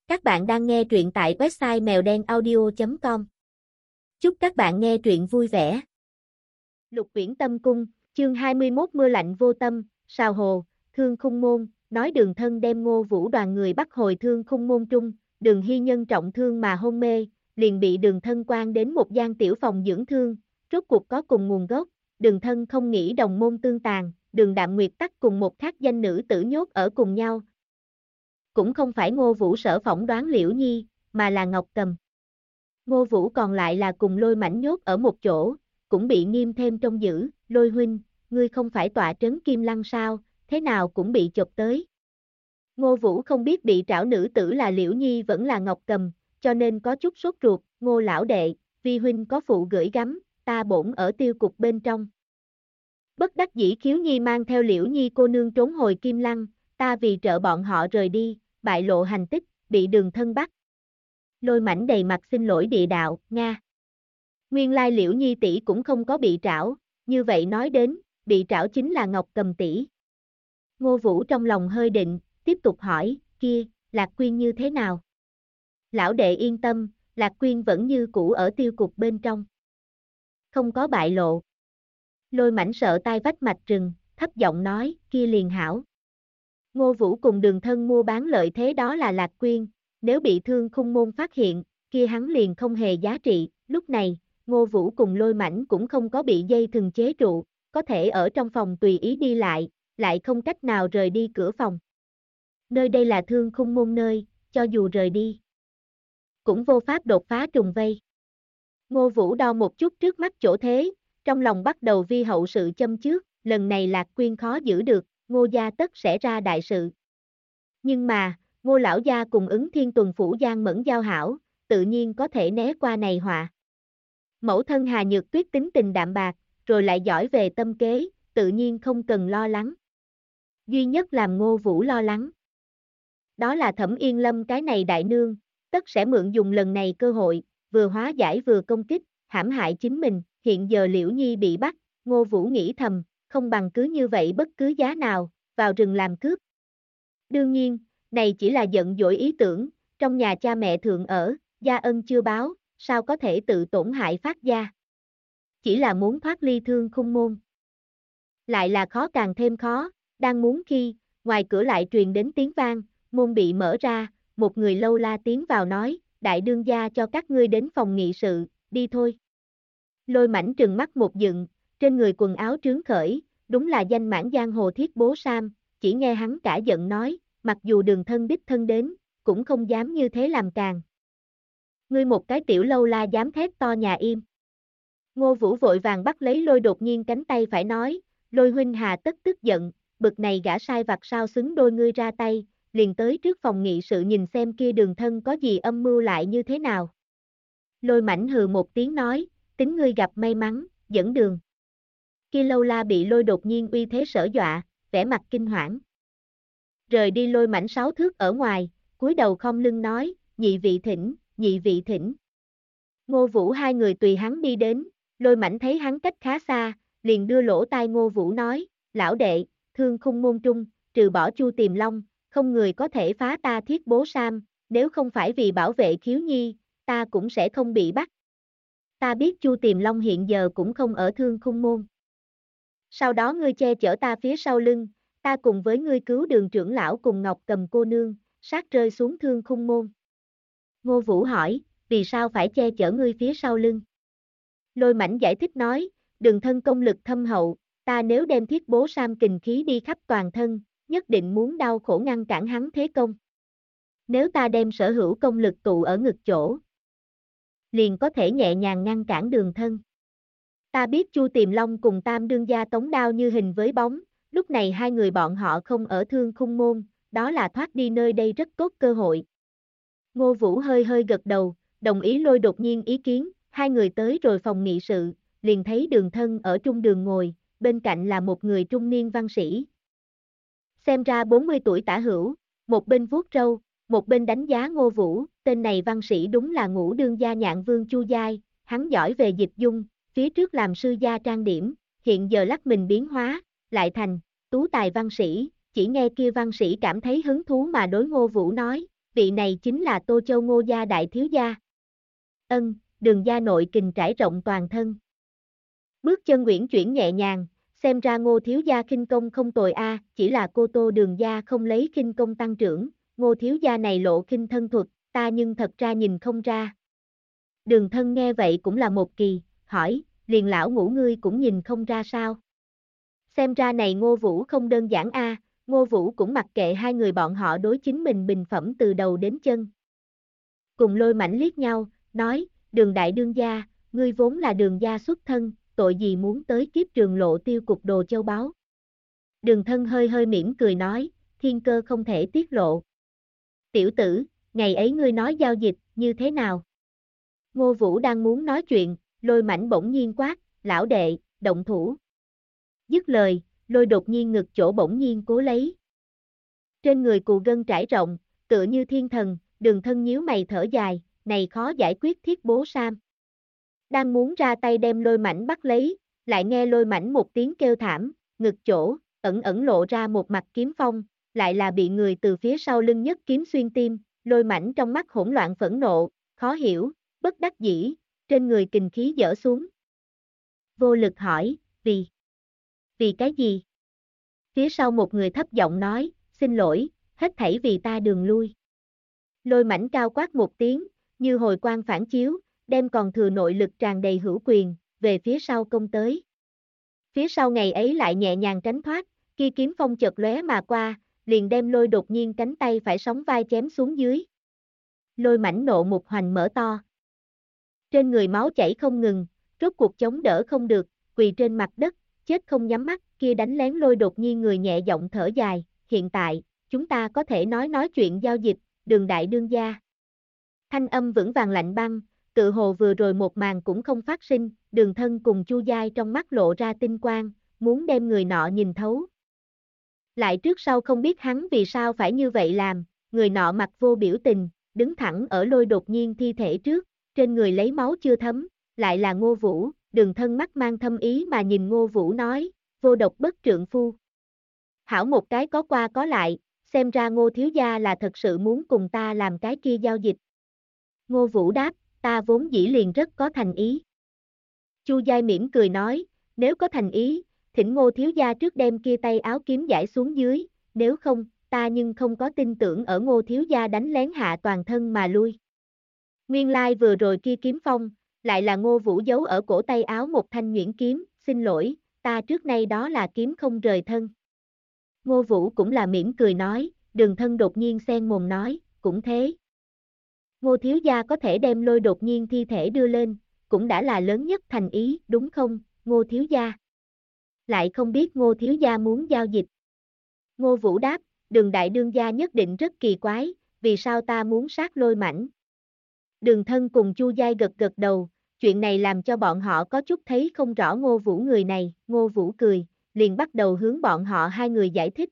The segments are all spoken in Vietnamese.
Các bạn đang nghe truyện tại website mèo đen audio.com. Chúc các bạn nghe truyện vui vẻ. Lục Uyển Tâm Cung, chương 21 mưa lạnh vô tâm, Sào Hồ, Thương Khung Môn, nói Đường Thân đem Ngô Vũ đoàn người bắt hồi Thương Khung Môn trung, Đường Hy Nhân trọng thương mà hôn mê, liền bị Đường Thân quan đến một gian tiểu phòng dưỡng thương, rốt cuộc có cùng nguồn gốc, Đường Thân không nghĩ đồng môn tương tàn, Đường Đạm Nguyệt tắc cùng một khác danh nữ tử nhốt ở cùng nhau. Cũng không phải Ngô Vũ sở phỏng đoán Liễu Nhi, mà là Ngọc Cầm. Ngô Vũ còn lại là cùng Lôi Mãnh nhốt ở một chỗ, cũng bị nghiêm thêm trông giữ, Lôi huynh, ngươi không phải tọa trấn Kim Lăng sao, thế nào cũng bị chộp tới. Ngô Vũ không biết bị trảo nữ tử là Liễu Nhi vẫn là Ngọc Cầm, cho nên có chút sốt ruột, Ngô lão đệ, vi huynh có phụ gửi gắm, ta bổn ở tiêu cục bên trong. Bất đắc dĩ Khiếu Nhi mang theo Liễu Nhi cô nương trốn hồi Kim Lăng, ta vì trợ bọn họ rời đi, bại lộ hành tích, bị Đường Thân bắt. Lôi Mãnh đầy mặt xin lỗi địa đạo, Nga. Nguyên lai Liễu Nhi tỷ cũng không có bị trảo, như vậy nói đến, bị trảo chính là Ngọc Cầm tỷ. Ngô Vũ trong lòng hơi định, tiếp tục hỏi, kia, Lạc Quyên như thế nào? Lão đệ yên tâm, Lạc Quyên vẫn như cũ ở tiêu cục bên trong. Không có bại lộ. Lôi Mãnh sợ tai vách mạch rừng, thấp giọng nói, kia liền hảo. Ngô Vũ cùng Đường Thân mua bán lợi thế đó là Lạc Quyên, nếu bị Thương Khung Môn phát hiện, kia hắn liền không hề giá trị, lúc này, Ngô Vũ cùng Lôi Mãnh cũng không có bị dây thừng chế trụ, có thể ở trong phòng tùy ý đi lại không cách nào rời đi cửa phòng. Nơi đây là Thương Khung Môn nơi, cho dù rời đi, cũng vô pháp đột phá trùng vây. Ngô Vũ đo một chút trước mắt chỗ thế, trong lòng bắt đầu vi hậu sự châm chước, lần này Lạc Quyên khó giữ được, Ngô gia tất sẽ ra đại sự. Nhưng mà, Ngô lão gia cùng Ứng Thiên Tuần phủ Giang Mẫn giao hảo, tự nhiên có thể né qua này họa. Mẫu thân Hà Nhược Tuyết tính tình đạm bạc, rồi lại giỏi về tâm kế, tự nhiên không cần lo lắng. Duy nhất làm Ngô Vũ lo lắng, đó là Thẩm Yên Lâm cái này đại nương, tất sẽ mượn dùng lần này cơ hội, vừa hóa giải vừa công kích, hãm hại chính mình, hiện giờ Liễu Nhi bị bắt, Ngô Vũ nghĩ thầm, không bằng cứ như vậy bất cứ giá nào, vào rừng làm cướp. Đương nhiên, này chỉ là giận dỗi ý tưởng, trong nhà cha mẹ thượng ở, gia ân chưa báo, sao có thể tự tổn hại phát gia. Chỉ là muốn thoát ly Thương Khung Môn. Lại là khó càng thêm khó, đang muốn khi, ngoài cửa lại truyền đến tiếng vang, môn bị mở ra, một người lâu la tiến vào nói, đại đương gia cho các ngươi đến phòng nghị sự, đi thôi. Lôi Mãnh trừng mắt một dựng, trên người quần áo trướng khởi, đúng là danh mãn giang hồ Thiết Bố Sam, chỉ nghe hắn cả giận nói, mặc dù Đường Thân đích thân đến, cũng không dám như thế làm càng. Ngươi một cái tiểu lâu la dám thét to nhà im. Ngô Vũ vội vàng bắt lấy Lôi đột nhiên cánh tay phải nói, Lôi huynh hà tất tức giận, bực này gã sai vặt sao xứng đôi ngươi ra tay, liền tới trước phòng nghị sự nhìn xem kia Đường Thân có gì âm mưu lại như thế nào. Lôi Mãnh hừ một tiếng nói, tính ngươi gặp may mắn, dẫn đường. Kia lâu la bị Lôi đột nhiên uy thế sở dọa, vẻ mặt kinh hoảng. Rời đi Lôi Mãnh 6 thước ở ngoài, cúi đầu khom lưng nói, nhị vị thỉnh, nhị vị thỉnh. Ngô Vũ hai người tùy hắn đi đến, Lôi Mãnh thấy hắn cách khá xa, liền đưa lỗ tai Ngô Vũ nói, lão đệ, Thương Khung Môn trung, trừ bỏ Chu Tiềm Long, không người có thể phá ta Thiết Bố Sam, nếu không phải vì bảo vệ Khiếu Nhi, ta cũng sẽ không bị bắt. Ta biết Chu Tiềm Long hiện giờ cũng không ở Thương Khung Môn. Sau đó ngươi che chở ta phía sau lưng, ta cùng với ngươi cứu Đường trưởng lão cùng Ngọc Cầm cô nương, sát rơi xuống Thương Khung Môn. Ngô Vũ hỏi, vì sao phải che chở ngươi phía sau lưng? Lôi Mãnh giải thích nói, Đường Thân công lực thâm hậu, ta nếu đem Thiết Bố Sam kình khí đi khắp toàn thân, nhất định muốn đau khổ ngăn cản hắn thế công. Nếu ta đem sở hữu công lực tụ ở ngực chỗ, liền có thể nhẹ nhàng ngăn cản Đường Thân. Ta biết Chu Tiềm Long cùng Tam đương gia tống đao như hình với bóng, lúc này hai người bọn họ không ở Thương Khung Môn, đó là thoát đi nơi đây rất tốt cơ hội. Ngô Vũ hơi hơi gật đầu, đồng ý Lôi đột nhiên ý kiến, hai người tới rồi phòng nghị sự, liền thấy Đường Thân ở trung đường ngồi, bên cạnh là một người trung niên văn sĩ. Xem ra 40 tuổi tả hữu, một bên vuốt râu, một bên đánh giá Ngô Vũ, tên này văn sĩ đúng là Ngũ đương gia Nhạn Vương Chu Giai, hắn giỏi về dịch dung, phía trước làm sư gia trang điểm, hiện giờ lắc mình biến hóa, lại thành tú tài văn sĩ, chỉ nghe kia văn sĩ cảm thấy hứng thú mà đối Ngô Vũ nói, vị này chính là Tô Châu Ngô gia đại thiếu gia. Ân, Đường gia nội kình trải rộng toàn thân. Bước chân uyển chuyển nhẹ nhàng, xem ra Ngô thiếu gia khinh công không tồi a, chỉ là cô Tô Đường gia không lấy khinh công tăng trưởng, Ngô thiếu gia này lộ khinh thân thuật, ta nhưng thật ra nhìn không ra. Đường Thân nghe vậy cũng là một kỳ, hỏi, liền lão ngũ ngươi cũng nhìn không ra sao? Xem ra này Ngô Vũ không đơn giản a, Ngô Vũ cũng mặc kệ hai người bọn họ đối chính mình bình phẩm từ đầu đến chân. Cùng Lôi Mãnh liếc nhau, nói, Đường đại đương gia, ngươi vốn là Đường gia xuất thân, tội gì muốn tới kiếp Trường Lộ tiêu cục đồ châu báu. Đường Thân hơi hơi mỉm cười nói, thiên cơ không thể tiết lộ. Tiểu tử, ngày ấy ngươi nói giao dịch, như thế nào? Ngô Vũ đang muốn nói chuyện, Lôi Mãnh bỗng nhiên quát, lão đệ, động thủ. Dứt lời, Lôi đột nhiên ngực chỗ bỗng nhiên cố lấy. Trên người cù gân trải rộng, tựa như thiên thần, Đường Thân nhíu mày thở dài, này khó giải quyết thiết bố Sam. Đang muốn ra tay đem Lôi Mãnh bắt lấy, lại nghe Lôi Mãnh một tiếng kêu thảm, ngực chỗ, ẩn ẩn lộ ra một mặt kiếm phong, lại là bị người từ phía sau lưng nhất kiếm xuyên tim, Lôi Mãnh trong mắt hỗn loạn phẫn nộ, khó hiểu, bất đắc dĩ, trên người kình khí dở xuống. Vô lực hỏi, vì cái gì? Phía sau một người thấp giọng nói, xin lỗi, hết thảy vì ta đường lui. Lôi Mãnh cao quát một tiếng, như hồi quang phản chiếu, đem còn thừa nội lực tràn đầy hữu quyền, về phía sau công tới. Phía sau ngày ấy lại nhẹ nhàng tránh thoát, kia kiếm phong chợt lóe mà qua, liền đem Lôi đột nhiên cánh tay phải sóng vai chém xuống dưới. Lôi Mãnh nộ một hoành mở to. Trên người máu chảy không ngừng, rốt cuộc chống đỡ không được, quỳ trên mặt đất, chết không nhắm mắt, kia đánh lén Lôi đột nhiên người nhẹ giọng thở dài, hiện tại, chúng ta có thể nói chuyện giao dịch, Đường đại đương gia. Thanh âm vững vàng lạnh băng, tự hồ vừa rồi một màn cũng không phát sinh, Đường Thân cùng Chu Giai trong mắt lộ ra tinh quang, muốn đem người nọ nhìn thấu. Lại trước sau không biết hắn vì sao phải như vậy làm, người nọ mặt vô biểu tình, đứng thẳng ở Lôi đột nhiên thi thể trước, trên người lấy máu chưa thấm, lại là Ngô Vũ, Đường Thân mắt mang thâm ý mà nhìn Ngô Vũ nói, vô độc bất trượng phu. Hảo một cái có qua có lại, xem ra Ngô thiếu gia là thật sự muốn cùng ta làm cái kia giao dịch. Ngô Vũ đáp, ta vốn dĩ liền rất có thành ý. Chu Giai mỉm cười nói, nếu có thành ý, thỉnh Ngô thiếu gia trước đem kia tay áo kiếm giải xuống dưới, nếu không, ta nhưng không có tin tưởng ở Ngô thiếu gia đánh lén hạ toàn thân mà lui. Nguyên lai vừa rồi kia kiếm phong, lại là Ngô Vũ giấu ở cổ tay áo một thanh nhuyễn kiếm, xin lỗi, ta trước nay đó là kiếm không rời thân. Ngô Vũ cũng là mỉm cười nói, Đường Thân đột nhiên xen mồm nói, cũng thế. Ngô thiếu gia có thể đem Lôi đột nhiên thi thể đưa lên, cũng đã là lớn nhất thành ý, đúng không, Ngô thiếu gia? Lại không biết Ngô thiếu gia muốn giao dịch. Ngô Vũ đáp, Đường đại đương gia nhất định rất kỳ quái, vì sao ta muốn sát Lôi Mãnh? Đường Thân cùng Chu Giai gật gật đầu, chuyện này làm cho bọn họ có chút thấy không rõ Ngô Vũ người này, Ngô Vũ cười, liền bắt đầu hướng bọn họ hai người giải thích.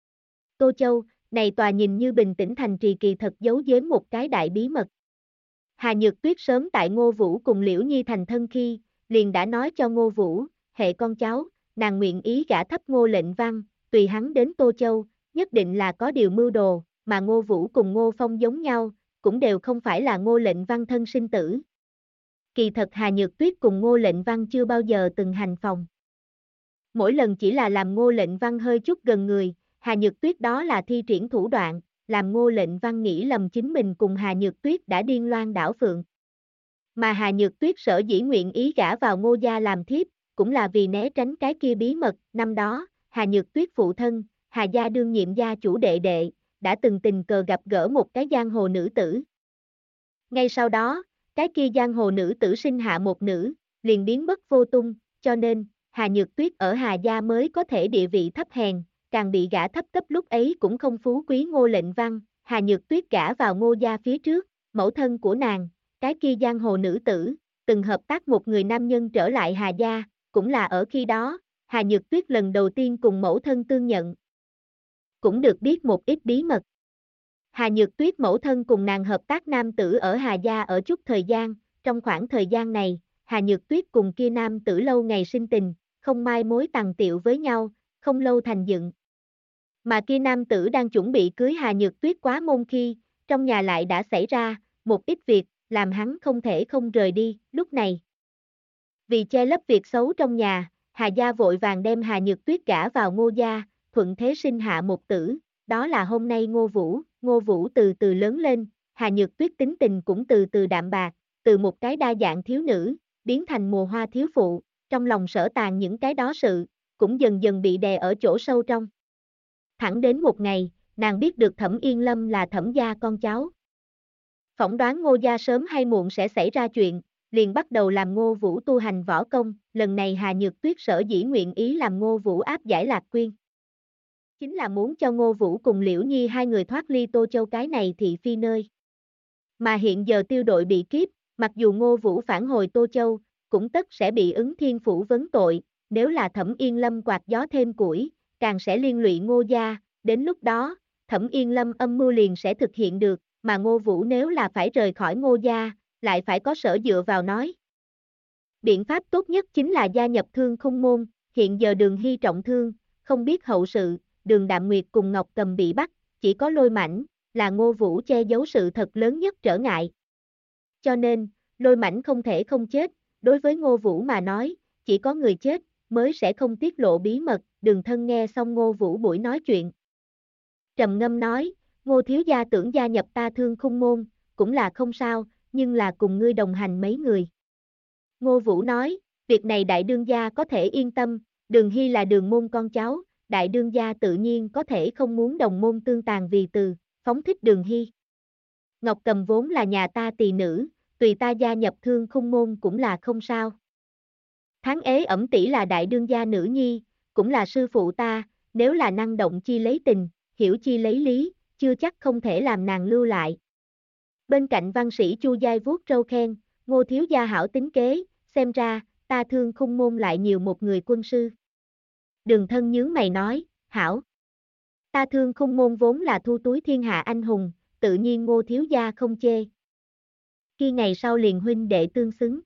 Tô Châu, này tòa nhìn như bình tĩnh thành trì kỳ thật giấu giếm một cái đại bí mật. Hà Nhược Tuyết sớm tại Ngô Vũ cùng Liễu Nhi thành thân khi, liền đã nói cho Ngô Vũ, hệ con cháu, nàng nguyện ý gả thấp Ngô Lệnh Văn, tùy hắn đến Tô Châu, nhất định là có điều mưu đồ, mà Ngô Vũ cùng Ngô Phong giống nhau, cũng đều không phải là Ngô Lệnh Văn thân sinh tử. Kỳ thật Hà Nhược Tuyết cùng Ngô Lệnh Văn chưa bao giờ từng hành phòng. Mỗi lần chỉ là làm Ngô Lệnh Văn hơi chút gần người, Hà Nhược Tuyết đó là thi triển thủ đoạn, làm Ngô Lệnh Văn nghĩ lầm chính mình cùng Hà Nhược Tuyết đã điên loan đảo phượng. Mà Hà Nhược Tuyết sở dĩ nguyện ý gả vào Ngô gia làm thiếp, cũng là vì né tránh cái kia bí mật, năm đó, Hà Nhược Tuyết phụ thân, Hà gia đương nhiệm gia chủ đệ đệ, đã từng tình cờ gặp gỡ một cái giang hồ nữ tử. Ngay sau đó, cái kia giang hồ nữ tử sinh hạ một nữ, liền biến mất vô tung, cho nên, Hà Nhược Tuyết ở Hà gia mới có thể địa vị thấp hèn, càng bị gả thấp cấp lúc ấy cũng không phú quý Ngô Lệnh Văn, Hà Nhược Tuyết gả vào Ngô gia phía trước, mẫu thân của nàng, cái kia giang hồ nữ tử, từng hợp tác một người nam nhân trở lại Hà gia, cũng là ở khi đó, Hà Nhược Tuyết lần đầu tiên cùng mẫu thân tương nhận. Cũng được biết một ít bí mật. Hà Nhược Tuyết mẫu thân cùng nàng hợp tác nam tử ở Hà gia ở chút thời gian, trong khoảng thời gian này, Hà Nhược Tuyết cùng kia nam tử lâu ngày sinh tình, không mai mối tằng tiệu với nhau, không lâu thành dựng. Mà kia nam tử đang chuẩn bị cưới Hà Nhược Tuyết quá môn khi, trong nhà lại đã xảy ra một ít việc, làm hắn không thể không rời đi, lúc này. Vì che lấp việc xấu trong nhà, Hà gia vội vàng đem Hà Nhược Tuyết gả vào Ngô gia, thuận thế sinh hạ một tử, đó là hôm nay Ngô Vũ từ từ lớn lên, Hà Nhược Tuyết tính tình cũng từ từ đạm bạc, từ một cái đa dạng thiếu nữ, biến thành mùa hoa thiếu phụ, trong lòng Sở Tàng những cái đó sự, cũng dần dần bị đè ở chỗ sâu trong. Thẳng đến một ngày, nàng biết được Thẩm Yên Lâm là Thẩm gia con cháu. Phỏng đoán Ngô gia sớm hay muộn sẽ xảy ra chuyện, liền bắt đầu làm Ngô Vũ tu hành võ công, lần này Hà Nhược Tuyết sở dĩ nguyện ý làm Ngô Vũ áp giải Lạc Quyên. Chính là muốn cho Ngô Vũ cùng Liễu Nhi hai người thoát ly Tô Châu cái này thị phi nơi. Mà hiện giờ tiêu đội bị kiếp, mặc dù Ngô Vũ phản hồi Tô Châu, cũng tất sẽ bị Ứng Thiên Phủ vấn tội, nếu là Thẩm Yên Lâm quạt gió thêm củi, càng sẽ liên lụy Ngô gia, đến lúc đó, Thẩm Yên Lâm âm mưu liền sẽ thực hiện được, mà Ngô Vũ nếu là phải rời khỏi Ngô gia, lại phải có sở dựa vào nói. Biện pháp tốt nhất chính là gia nhập Thương Khung môn, hiện giờ Đường Hy trọng thương, không biết hậu sự, Đường Đạm Nguyệt cùng Ngọc Cầm bị bắt, chỉ có Lôi Mãnh, là Ngô Vũ che giấu sự thật lớn nhất trở ngại. Cho nên, Lôi Mãnh không thể không chết, đối với Ngô Vũ mà nói, chỉ có người chết, mới sẽ không tiết lộ bí mật, Đường Thân nghe xong Ngô Vũ buổi nói chuyện. Trầm ngâm nói, Ngô thiếu gia tưởng gia nhập ta Thương Khung môn, cũng là không sao, nhưng là cùng ngươi đồng hành mấy người. Ngô Vũ nói, việc này đại đương gia có thể yên tâm, Đường Hy là Đường môn con cháu, đại đương gia tự nhiên có thể không muốn đồng môn tương tàn vì từ, phóng thích Đường Hy. Ngọc Cầm vốn là nhà ta tỳ nữ, tùy ta gia nhập Thương Khung môn cũng là không sao. Tháng Ế Ẩm tỷ là đại đương gia nữ nhi, cũng là sư phụ ta, nếu là năng động chi lấy tình, hiểu chi lấy lý, chưa chắc không thể làm nàng lưu lại. Bên cạnh văn sĩ Chu Giai vuốt râu khen, Ngô thiếu gia hảo tính kế, xem ra, ta Thương Khung môn lại nhiều một người quân sư. Đường Thân nhướng mày nói, hảo. Ta Thương Khung môn vốn là thu túi thiên hạ anh hùng, tự nhiên Ngô thiếu gia không chê. Khi ngày sau liền huynh đệ tương xứng.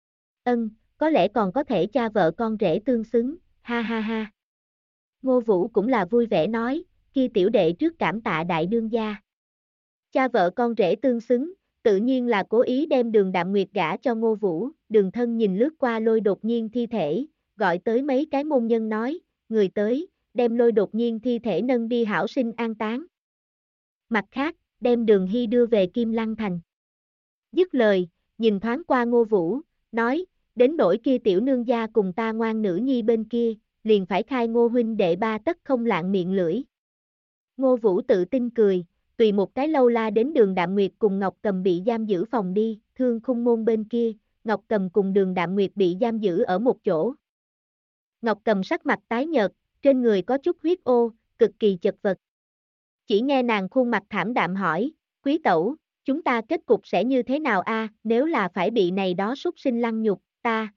Có lẽ còn có thể cha vợ con rể tương xứng, ha ha ha. Ngô Vũ cũng là vui vẻ nói, khi tiểu đệ trước cảm tạ đại đương gia. Cha vợ con rể tương xứng, tự nhiên là cố ý đem Đường Đạm Nguyệt gả cho Ngô Vũ, Đường Thân nhìn lướt qua Lôi đột nhiên thi thể, gọi tới mấy cái môn nhân nói, người tới, đem Lôi đột nhiên thi thể nâng đi hảo sinh an táng. Mặt khác, đem Đường Hy đưa về Kim Lăng Thành. Dứt lời, nhìn thoáng qua Ngô Vũ, nói, đến nỗi kia tiểu nương gia cùng ta ngoan nữ nhi bên kia, liền phải khai Ngô huynh đệ ba tất không lạng miệng lưỡi. Ngô Vũ tự tin cười, tùy một cái lâu la đến Đường Đạm Nguyệt cùng Ngọc Cầm bị giam giữ phòng đi, Thương Khung môn bên kia, Ngọc Cầm cùng Đường Đạm Nguyệt bị giam giữ ở một chỗ. Ngọc Cầm sắc mặt tái nhợt, trên người có chút huyết ô, cực kỳ chật vật. Chỉ nghe nàng khuôn mặt thảm đạm hỏi, quý tẩu, chúng ta kết cục sẽ như thế nào a? Nếu là phải bị này đó súc sinh lăng nhục, ta.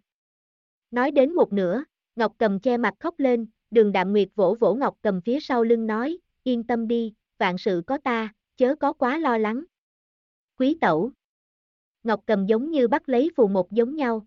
Nói đến một nửa, Ngọc Cầm che mặt khóc lên, Đường Đạm Nguyệt vỗ vỗ Ngọc Cầm phía sau lưng nói, yên tâm đi, vạn sự có ta, chớ có quá lo lắng. Quý tẩu. Ngọc Cầm giống như bắt lấy phù một giống nhau.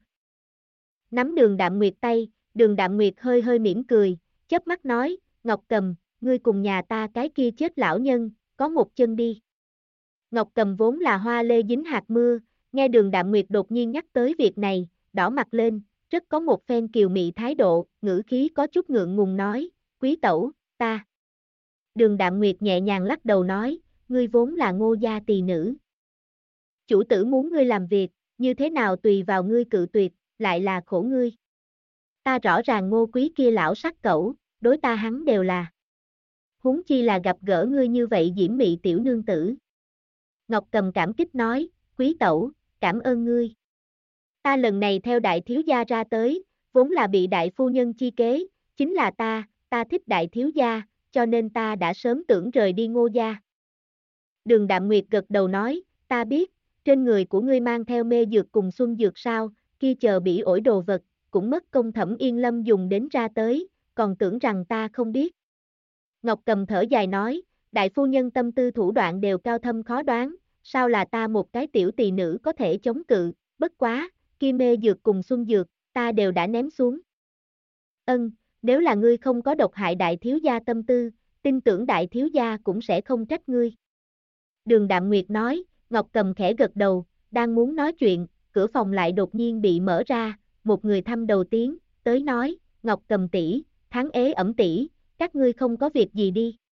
Nắm Đường Đạm Nguyệt tay, Đường Đạm Nguyệt hơi hơi mỉm cười, chớp mắt nói, Ngọc Cầm, ngươi cùng nhà ta cái kia chết lão nhân, có một chân đi. Ngọc Cầm vốn là hoa lê dính hạt mưa, nghe Đường Đạm Nguyệt đột nhiên nhắc tới việc này, đỏ mặt lên, rất có một phen kiều mị thái độ, ngữ khí có chút ngượng ngùng nói, quý tẩu, ta. Đường Đạm Nguyệt nhẹ nhàng lắc đầu nói, ngươi vốn là Ngô gia tỳ nữ. Chủ tử muốn ngươi làm việc, như thế nào tùy vào ngươi cự tuyệt, lại là khổ ngươi. Ta rõ ràng Ngô quý kia lão sắc cẩu, đối ta hắn đều là. Huống chi là gặp gỡ ngươi như vậy diễm mị tiểu nương tử. Ngọc Cầm cảm kích nói, quý tẩu, cảm ơn ngươi. Ta lần này theo đại thiếu gia ra tới, vốn là bị đại phu nhân chi kế, chính là ta thích đại thiếu gia, cho nên ta đã sớm tưởng rời đi Ngô gia. Đường Đạm Nguyệt gật đầu nói, ta biết, trên người của ngươi mang theo mê dược cùng xuân dược sao, kia chờ bỉ ổi đồ vật, cũng mất công Thẩm Yên Lâm dùng đến ra tới, còn tưởng rằng ta không biết. Ngọc Cầm thở dài nói, đại phu nhân tâm tư thủ đoạn đều cao thâm khó đoán, sao là ta một cái tiểu tỳ nữ có thể chống cự, bất quá, kia mê dược cùng xuân dược, ta đều đã ném xuống. Nếu là ngươi không có độc hại đại thiếu gia tâm tư, tin tưởng đại thiếu gia cũng sẽ không trách ngươi. Đường Đạm Nguyệt nói, Ngọc Cầm khẽ gật đầu, đang muốn nói chuyện, cửa phòng lại đột nhiên bị mở ra, một người thăm đầu tiếng, tới nói, Ngọc Cầm tỷ, Tháng Ế Ẩm tỷ, các ngươi không có việc gì đi.